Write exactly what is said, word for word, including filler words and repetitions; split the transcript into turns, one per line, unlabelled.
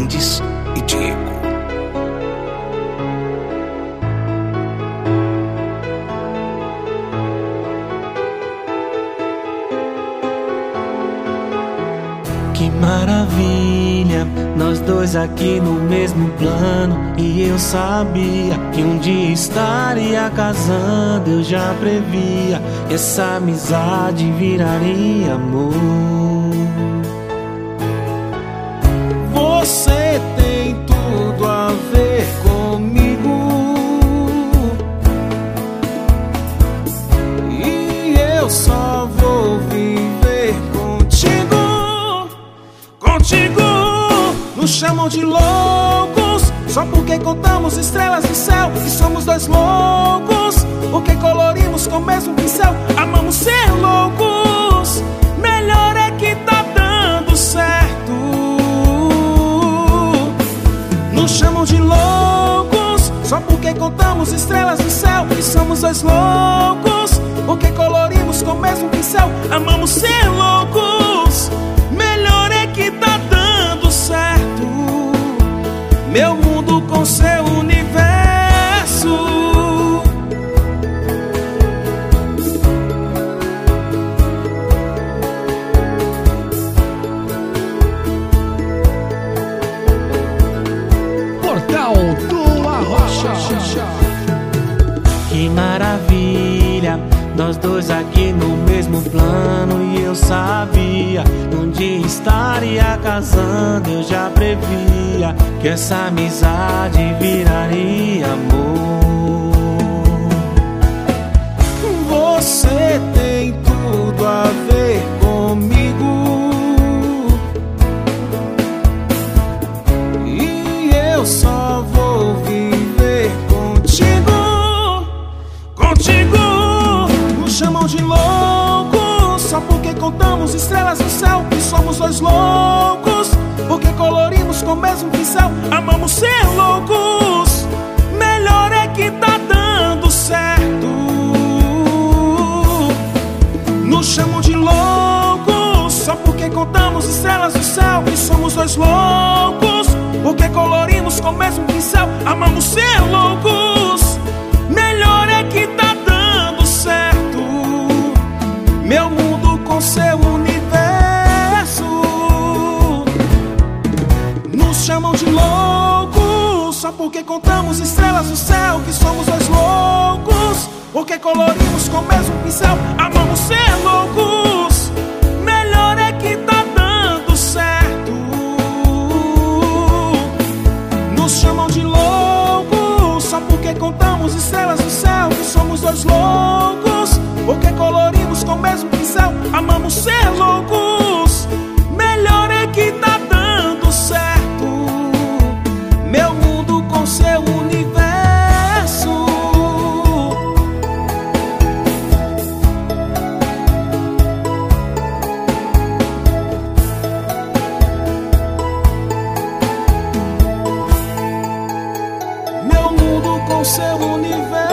Mendes e Diego.
Que maravilha, nós dois aqui no mesmo plano. E eu sabia que um dia estaria casando. Eu já previa que essa amizade viraria amor. Você tem tudo a ver comigo, e eu só vou viver contigo. Contigo nos chamam de loucos só porque contamos estrelas no céu. E somos dois loucos porque colorimos com o mesmo pincel. Amamos ser loucos, melhor é que tá dando certo. Nos chamam de loucos só porque contamos estrelas no céu. E somos dois loucos porque colorimos com o mesmo pincel. Amamos ser loucos, melhor é que tá dando certo. Meu mundo com seu universo.
Portal do Arrocha.
Que maravilha, nós dois aqui no mesmo plano. E eu sabia que um dia estaria casando. Eu já previa que essa amizade viraria amor. Você tem tudo a ver comigo, e eu só vou viver contigo. Contigo nos chamam de loucos só porque contamos estrelas no céu. E somos dois loucos porque colorimos com o mesmo pincel. Amamos ser loucos, melhor é que tá dando certo. Nos chamam de loucos só porque contamos estrelas no céu. E somos dois loucos porque colorimos com o mesmo pincel. Amamos ser loucos, melhor é que tá dando certo. Meu mundo com seu universo. Nos chamam de loucos só porque contamos estrelas no céu. Que somos dois loucos porque colorimos com o mesmo pincel. Amamos ser loucos, melhor é que tá dando certo. Nos chamam de loucos só porque contamos estrelas no céu. Que somos dois loucos porque colorimos com o mesmo pincel. Amamos ser loucos, melhor é que tá dando certo. Meu mundo com seu universo. Meu mundo com seu universo.